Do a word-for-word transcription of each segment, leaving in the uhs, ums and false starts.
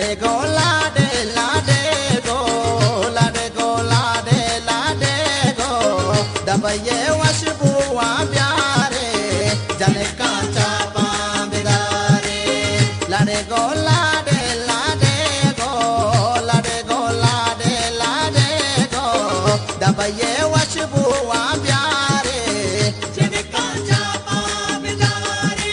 लाडे गो लाडे लाडे गो लाडे गो लाडे लाडे गो दबये वश बुआ प्यारे जने कांचा पांबेदारे लाडे गो लाडे लाडे गो लाडे गो लाडे लाडे गो दबये वश बुआ प्यारे जने कांचा पांबेदारे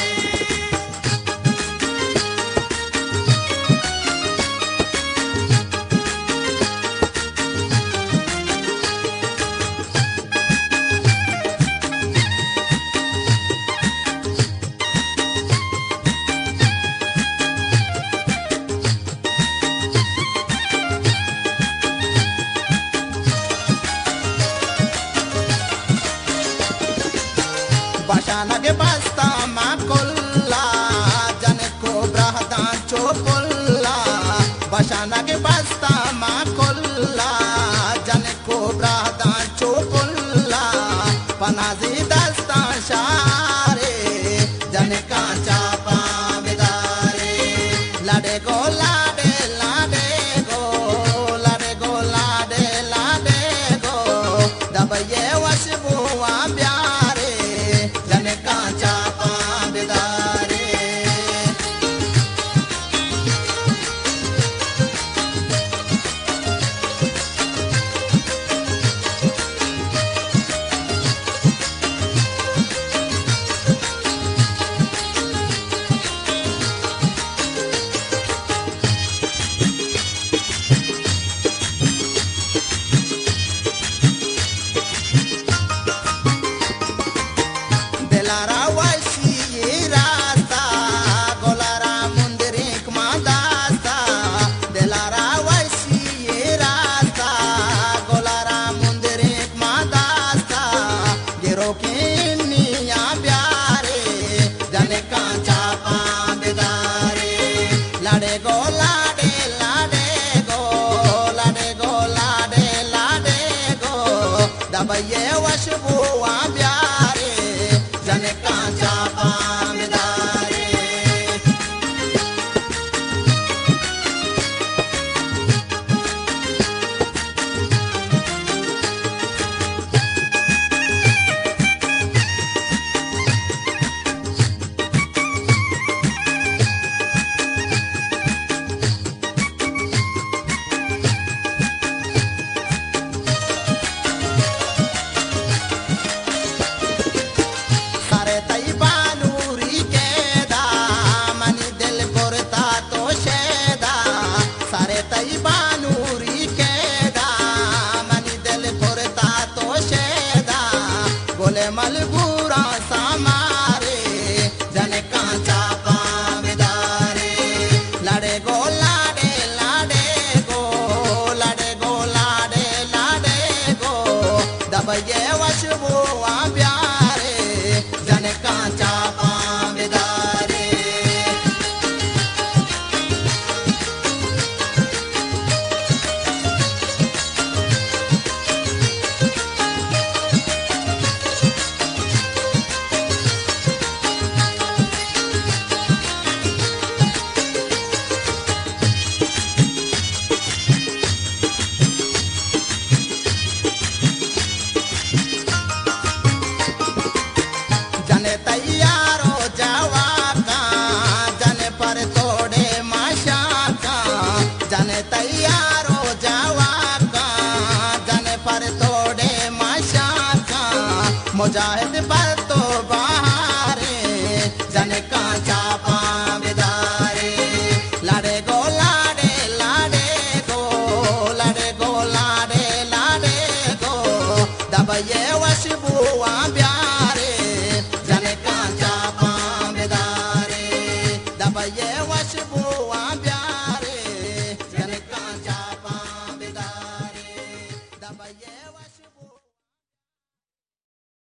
Bashana ke basta ma kolla jane ko brahda chopolla Bashana ke basta ma kolla jane ko brahda chopolla panazi dasta share jane kancha pavedare lade go lade lade go lade go lade lade go dabaye washbuwa pyare jane kancha pavedare Delara washi rasta golara mundirik madasta Delara washi rasta golara mundirik madasta gero kinniya pyare jane kancha pavedare lade go lade lade go lade go lade lade go dabaye wash buwa pyare jane kancha pavedare sare taibanuri keda mani dil korta to sheda sare taibanuri keda mani dil korta to sheda gole malgura samare jane kancha pavedare lade go lade lade go lade go lade lade go dabaye washbuwa pyare jane kancha pavedare jane taiyaro jawaka jane par tode mashaka jane taiyaro jawaka jane par tode mashaka mujahid par to bahare jane kancha pavedare lade go lade lade go lade go lade lade go dabaye washbuwa pyare jane kancha pavedare dabaye washbuwa pyare jane kancha pavedare dabaye wash